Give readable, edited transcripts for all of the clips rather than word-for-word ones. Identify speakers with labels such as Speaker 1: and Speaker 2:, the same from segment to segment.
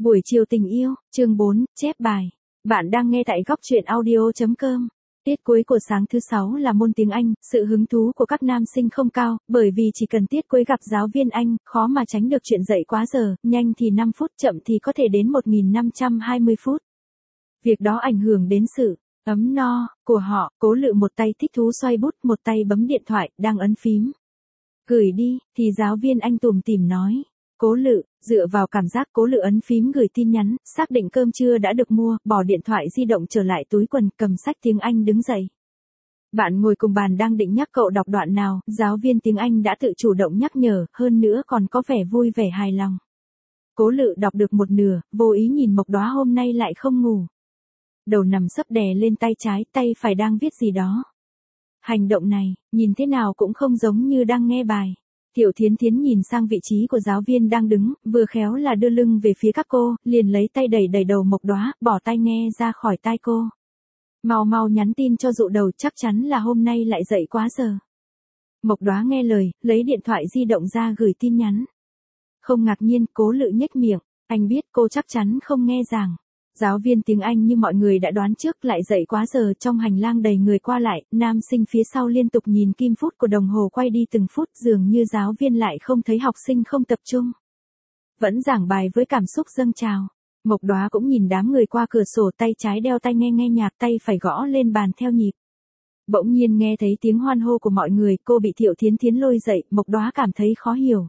Speaker 1: Buổi chiều tình yêu, chương 4, chép bài. Bạn đang nghe tại góc truyện audio.com. Tiết cuối của sáng thứ 6 là môn tiếng Anh, sự hứng thú của các nam sinh không cao, bởi vì chỉ cần tiết cuối gặp giáo viên Anh, khó mà tránh được chuyện dậy quá giờ, nhanh thì 5 phút, chậm thì có thể đến 1520 phút. Việc đó ảnh hưởng đến sự ấm no của họ. Cố Lự một tay thích thú xoay bút, một tay bấm điện thoại, đang ấn phím. Gửi đi, thì giáo viên Anh tủm tỉm nói. Cố Lự, dựa vào cảm giác, Cố Lự ấn phím gửi tin nhắn, xác định cơm trưa đã được mua, bỏ điện thoại di động trở lại túi quần, cầm sách tiếng Anh đứng dậy. Bạn ngồi cùng bàn đang định nhắc cậu đọc đoạn nào, giáo viên tiếng Anh đã tự chủ động nhắc nhở, hơn nữa còn có vẻ vui vẻ hài lòng. Cố Lự đọc được một nửa, vô ý nhìn Mộc Đóa hôm nay lại không ngủ. Đầu nằm sấp đè lên tay trái, tay phải đang viết gì đó. Hành động này, nhìn thế nào cũng không giống như đang nghe bài. Tiểu Thiến Thiến nhìn sang vị trí của giáo viên đang đứng, vừa khéo là đưa lưng về phía các cô, liền lấy tay đẩy đẩy đầu Mộc Đóa, bỏ tai nghe ra khỏi tai cô. Mau mau nhắn tin cho Dụ Đầu, chắc chắn là hôm nay lại dậy quá giờ. Mộc Đóa nghe lời, lấy điện thoại di động ra gửi tin nhắn. Không ngạc nhiên, Cố Lự nhếch miệng, anh biết cô chắc chắn không nghe giảng. Giáo viên tiếng Anh như mọi người đã đoán trước lại dậy quá giờ, trong hành lang đầy người qua lại, nam sinh phía sau liên tục nhìn kim phút của đồng hồ quay đi từng phút, dường như giáo viên lại không thấy học sinh không tập trung. Vẫn giảng bài với cảm xúc dâng trào. Mộc Đóa cũng nhìn đám người qua cửa sổ, tay trái đeo tai nghe nghe nhạc, tay phải gõ lên bàn theo nhịp. Bỗng nhiên nghe thấy tiếng hoan hô của mọi người, cô bị Tiểu Thiến Thiến lôi dậy, Mộc Đóa cảm thấy khó hiểu.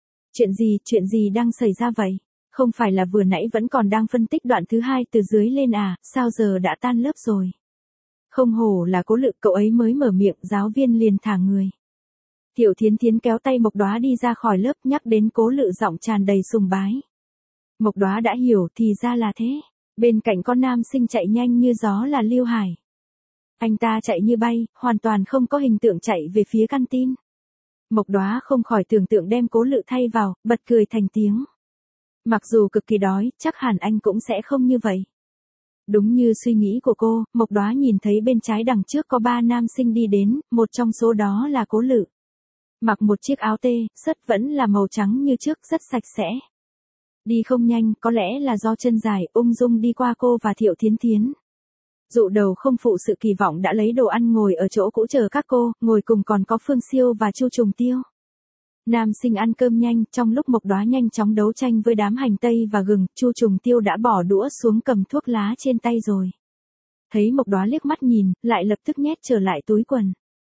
Speaker 1: Chuyện gì đang xảy ra vậy? Không phải là vừa nãy vẫn còn đang phân tích đoạn thứ 2 từ dưới lên à, sao giờ đã tan lớp rồi? Không hổ là Cố Lự, cậu ấy mới mở miệng, giáo viên liền thả người. Tiểu Thiến Thiến kéo tay Mộc Đóa đi ra khỏi lớp, nhắc đến Cố Lự giọng tràn đầy sùng bái. Mộc Đóa đã hiểu, thì ra là thế. Bên cạnh con nam sinh chạy nhanh như gió là Lưu Hải. Anh ta chạy như bay, hoàn toàn không có hình tượng chạy về phía căn tin. Mộc Đóa không khỏi tưởng tượng đem Cố Lự thay vào, bật cười thành tiếng. Mặc dù cực kỳ đói, chắc hẳn anh cũng sẽ không như vậy. Đúng như suy nghĩ của cô, Mộc Đóa nhìn thấy bên trái đằng trước có 3 nam sinh đi đến, một trong số đó là Cố Lự. Mặc một chiếc áo tê, sất vẫn là màu trắng như trước, rất sạch sẽ. Đi không nhanh, có lẽ là do chân dài, ung dung đi qua cô và Tiểu Thiến Thiến. Dụ Đầu không phụ sự kỳ vọng đã lấy đồ ăn ngồi ở chỗ cũ chờ các cô, ngồi cùng còn có Phương Siêu và Chu Trùng Tiêu. Nam sinh ăn cơm nhanh, trong lúc Mộc Đóa nhanh chóng đấu tranh với đám hành tây và gừng, Chu Trùng Tiêu đã bỏ đũa xuống cầm thuốc lá trên tay rồi. Thấy Mộc Đóa liếc mắt nhìn, lại lập tức nhét trở lại túi quần.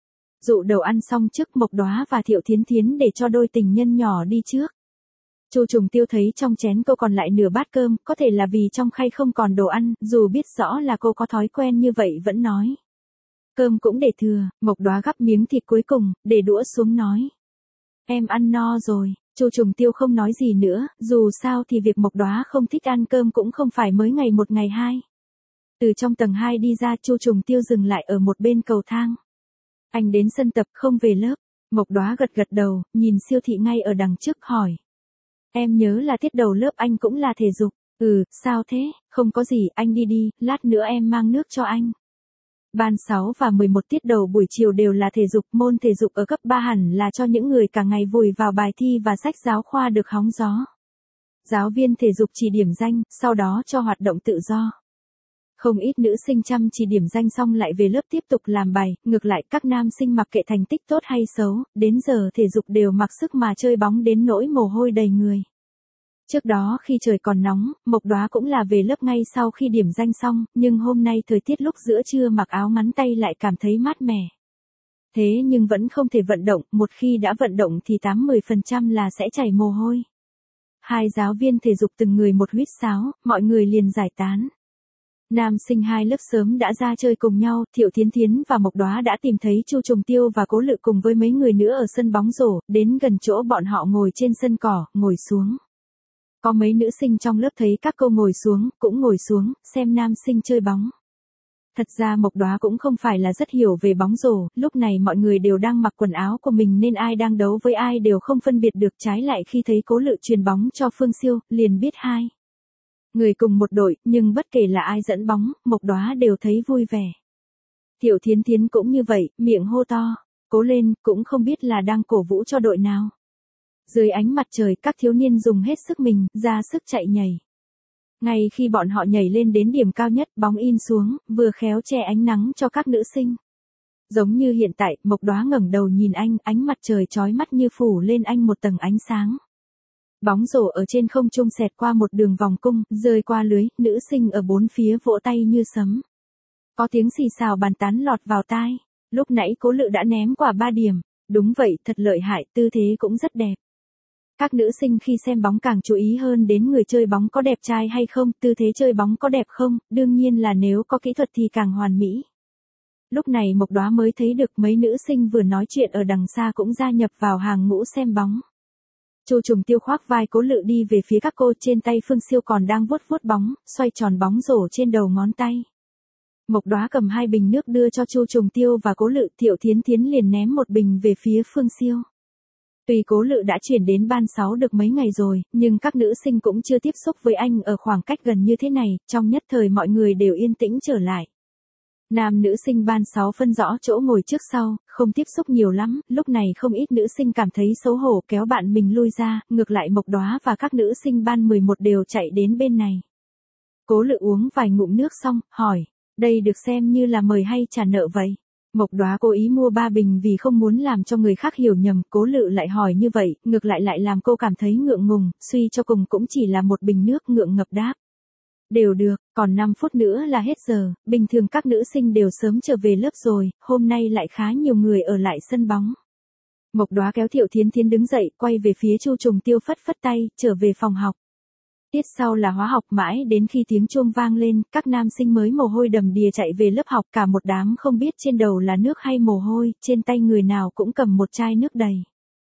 Speaker 1: Dụ Đầu ăn xong trước Mộc Đóa và Tiểu Thiến Thiến để cho đôi tình nhân nhỏ đi trước. Chu Trùng Tiêu thấy trong chén cô còn lại nửa bát cơm, có thể là vì trong khay không còn đồ ăn, dù biết rõ là cô có thói quen như vậy vẫn nói. Cơm cũng để thừa, Mộc Đóa gắp miếng thịt cuối cùng, để đũa xuống nói. Em ăn no rồi. Chu Trùng Tiêu không nói gì nữa, dù sao thì việc Mộc Đóa không thích ăn cơm cũng không phải mới ngày một ngày hai. Từ trong tầng 2 đi ra, Chu Trùng Tiêu dừng lại ở một bên cầu thang. Anh đến sân tập không về lớp. Mộc Đóa gật gật đầu, nhìn Siêu Thị ngay ở đằng trước hỏi. Em nhớ là tiết đầu lớp anh cũng là thể dục. Sao thế? Không có gì, anh đi đi, lát nữa em mang nước cho anh. Ban 6 và 11 tiết đầu buổi chiều đều là thể dục, môn thể dục ở cấp 3 hẳn là cho những người cả ngày vùi vào bài thi và sách giáo khoa được hóng gió. Giáo viên thể dục chỉ điểm danh, sau đó cho hoạt động tự do. Không ít nữ sinh chăm chỉ điểm danh xong lại về lớp tiếp tục làm bài, ngược lại các nam sinh mặc kệ thành tích tốt hay xấu, đến giờ thể dục đều mặc sức mà chơi bóng đến nỗi mồ hôi đầy người. Trước đó khi trời còn nóng, Mộc Đóa cũng là về lớp ngay sau khi điểm danh xong, nhưng hôm nay thời tiết lúc giữa trưa mặc áo ngắn tay lại cảm thấy mát mẻ. Thế nhưng vẫn không thể vận động, một khi đã vận động thì 80-10% là sẽ chảy mồ hôi. Hai giáo viên thể dục từng người một huýt sáo, mọi người liền giải tán. Nam sinh hai lớp sớm đã ra chơi cùng nhau, Tiểu Thiến Thiến và Mộc Đóa đã tìm thấy Chu Trùng Tiêu và Cố Lự cùng với mấy người nữa ở sân bóng rổ, đến gần chỗ bọn họ ngồi trên sân cỏ, ngồi xuống. Có mấy nữ sinh trong lớp thấy các cô ngồi xuống, cũng ngồi xuống, xem nam sinh chơi bóng. Thật ra Mộc Đóa cũng không phải là rất hiểu về bóng rổ, lúc này mọi người đều đang mặc quần áo của mình nên ai đang đấu với ai đều không phân biệt được, trái lại khi thấy Cố Lự chuyền bóng cho Phương Siêu, liền biết hai người cùng một đội, nhưng bất kể là ai dẫn bóng, Mộc Đóa đều thấy vui vẻ. Tiểu Thiến Thiến cũng như vậy, miệng hô to, cố lên, cũng không biết là đang cổ vũ cho đội nào. Dưới ánh mặt trời, các thiếu niên dùng hết sức mình, ra sức chạy nhảy. Ngay khi bọn họ nhảy lên đến điểm cao nhất, bóng in xuống, vừa khéo che ánh nắng cho các nữ sinh. Giống như hiện tại, Mộc Đóa ngẩng đầu nhìn anh, ánh mặt trời chói mắt như phủ lên anh một tầng ánh sáng. Bóng rổ ở trên không trung xẹt qua một đường vòng cung, rơi qua lưới, nữ sinh ở bốn phía vỗ tay như sấm. Có tiếng xì xào bàn tán lọt vào tai. Lúc nãy Cố Lự đã ném quả 3 điểm. Đúng vậy, thật lợi hại, tư thế cũng rất đẹp. Các nữ sinh khi xem bóng càng chú ý hơn đến người chơi bóng có đẹp trai hay không, tư thế chơi bóng có đẹp không, đương nhiên là nếu có kỹ thuật thì càng hoàn mỹ. Lúc này Mộc Đóa mới thấy được mấy nữ sinh vừa nói chuyện ở đằng xa cũng gia nhập vào hàng ngũ xem bóng. Chu Trùng Tiêu khoác vai Cố Lự đi về phía các cô, trên tay Phương Siêu còn đang vuốt vuốt bóng, xoay tròn bóng rổ trên đầu ngón tay. Mộc Đóa cầm 2 bình nước đưa cho Chu Trùng Tiêu và Cố Lự, Thiệu Thiến Thiến liền ném một bình về phía Phương Siêu. Tuy Cố Lự đã chuyển đến ban 6 được mấy ngày rồi, nhưng các nữ sinh cũng chưa tiếp xúc với anh ở khoảng cách gần như thế này, trong nhất thời mọi người đều yên tĩnh trở lại. Nam nữ sinh ban 6 phân rõ chỗ ngồi trước sau, không tiếp xúc nhiều lắm, lúc này không ít nữ sinh cảm thấy xấu hổ kéo bạn mình lui ra, ngược lại Mộc Đóa và các nữ sinh ban 11 đều chạy đến bên này. Cố Lự uống vài ngụm nước xong, hỏi, đây được xem như là mời hay trả nợ vậy? Mộc Đóa cố ý mua 3 bình vì không muốn làm cho người khác hiểu nhầm, Cố Lự lại hỏi như vậy, ngược lại làm cô cảm thấy ngượng ngùng, suy cho cùng cũng chỉ là một bình nước, ngượng ngập đáp. Đều được, còn 5 phút nữa là hết giờ, bình thường các nữ sinh đều sớm trở về lớp rồi, hôm nay lại khá nhiều người ở lại sân bóng. Mộc Đóa kéo Thiệu Thiến Thiến đứng dậy, quay về phía Chu Trùng Tiêu phất phất tay, trở về phòng học. Tiết sau là hóa học, mãi đến khi tiếng chuông vang lên, các nam sinh mới mồ hôi đầm đìa chạy về lớp học, cả một đám không biết trên đầu là nước hay mồ hôi, trên tay người nào cũng cầm một chai nước đầy.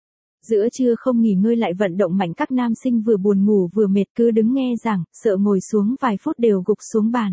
Speaker 1: Giữa trưa không nghỉ ngơi lại vận động mạnh, các nam sinh vừa buồn ngủ vừa mệt cứ đứng nghe giảng, sợ ngồi xuống vài phút đều gục xuống bàn.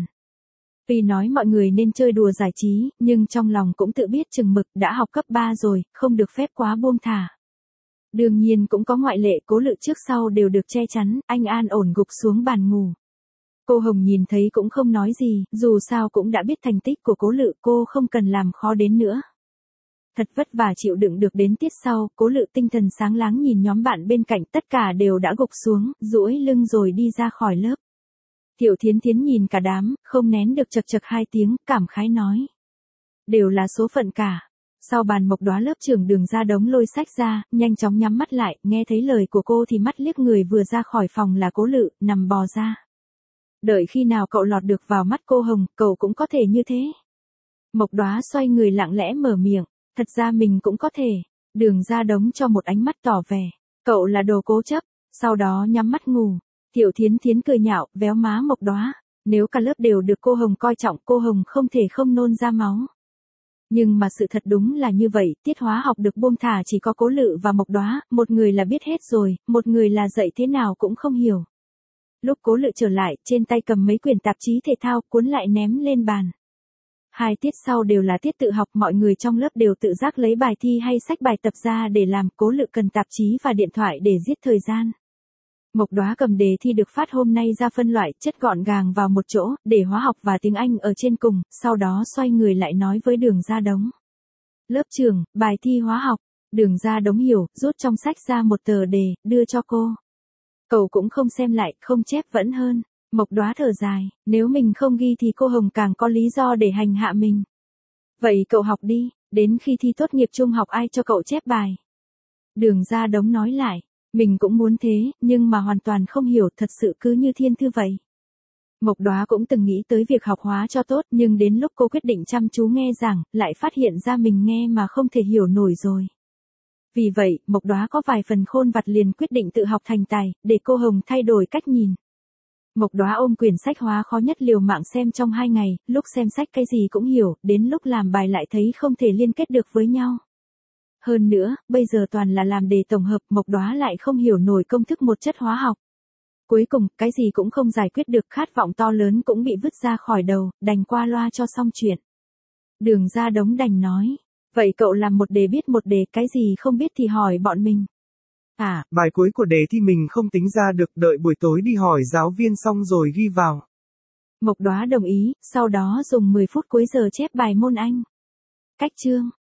Speaker 1: Vì nói mọi người nên chơi đùa giải trí, nhưng trong lòng cũng tự biết chừng mực, đã học cấp 3 rồi, không được phép quá buông thả. Đương nhiên cũng có ngoại lệ, Cố Lự trước sau đều được che chắn, anh an ổn gục xuống bàn ngủ. Cô Hồng nhìn thấy cũng không nói gì, dù sao cũng đã biết thành tích của Cố Lự, cô không cần làm khó đến nữa. Thật vất vả chịu đựng được đến tiết sau, Cố Lự tinh thần sáng láng nhìn nhóm bạn bên cạnh, tất cả đều đã gục xuống, duỗi lưng rồi đi ra khỏi lớp. Thiệu Thiến Thiến nhìn cả đám, không nén được chật chật 2 tiếng, cảm khái nói. Đều là số phận cả. Sau bàn Mộc Đóa lớp trưởng Đường Gia Đống lôi sách ra, nhanh chóng nhắm mắt lại, nghe thấy lời của cô thì mắt liếc người vừa ra khỏi phòng là Cố Lự, nằm bò ra. Đợi khi nào cậu lọt được vào mắt cô Hồng, cậu cũng có thể như thế. Mộc Đóa xoay người lặng lẽ mở miệng, thật ra mình cũng có thể. Đường Gia Đống cho một ánh mắt tỏ vẻ, cậu là đồ cố chấp, sau đó nhắm mắt ngủ. Thiệu Thiến Thiến cười nhạo, véo má Mộc Đóa, nếu cả lớp đều được cô Hồng coi trọng, cô Hồng không thể không nôn ra máu. Nhưng mà sự thật đúng là như vậy, tiết hóa học được buông thả chỉ có Cố Lự và Mộc Đóa, một người là biết hết rồi, một người là dạy thế nào cũng không hiểu. Lúc Cố Lự trở lại, trên tay cầm mấy quyển tạp chí thể thao, cuốn lại ném lên bàn. 2 tiết sau đều là tiết tự học, mọi người trong lớp đều tự giác lấy bài thi hay sách bài tập ra để làm, Cố Lự cần tạp chí và điện thoại để giết thời gian. Mộc Đóa cầm đề thi được phát hôm nay ra phân loại, chất gọn gàng vào một chỗ, để hóa học và tiếng Anh ở trên cùng, sau đó xoay người lại nói với Đường Gia Đống. Lớp trưởng, bài thi hóa học. Đường Gia Đống hiểu, rút trong sách ra một tờ đề, đưa cho cô. Cậu cũng không xem lại, không chép vẫn hơn. Mộc Đóa thở dài, nếu mình không ghi thì cô Hồng càng có lý do để hành hạ mình. Vậy cậu học đi, đến khi thi tốt nghiệp trung học ai cho cậu chép bài? Đường Gia Đống nói lại. Mình cũng muốn thế, nhưng mà hoàn toàn không hiểu, thật sự cứ như thiên thư vậy. Mộc Đóa cũng từng nghĩ tới việc học hóa cho tốt, nhưng đến lúc cô quyết định chăm chú nghe giảng, lại phát hiện ra mình nghe mà không thể hiểu nổi rồi. Vì vậy, Mộc Đóa có vài phần khôn vặt liền quyết định tự học thành tài, để cô Hồng thay đổi cách nhìn. Mộc Đóa ôm quyển sách hóa khó nhất liều mạng xem trong 2 ngày, lúc xem sách cái gì cũng hiểu, đến lúc làm bài lại thấy không thể liên kết được với nhau. Hơn nữa, bây giờ toàn là làm đề tổng hợp, Mộc Đóa lại không hiểu nổi công thức một chất hóa học. Cuối cùng, cái gì cũng không giải quyết được, khát vọng to lớn cũng bị vứt ra khỏi đầu, đành qua loa cho xong chuyện. Đường Gia Đống đành nói, vậy cậu làm một đề biết một đề, cái gì không biết thì hỏi bọn mình.
Speaker 2: Bài cuối của đề thi mình không tính ra được, đợi buổi tối đi hỏi giáo viên xong rồi ghi vào.
Speaker 1: Mộc Đóa đồng ý, sau đó dùng 10 phút cuối giờ chép bài môn Anh. Cách chương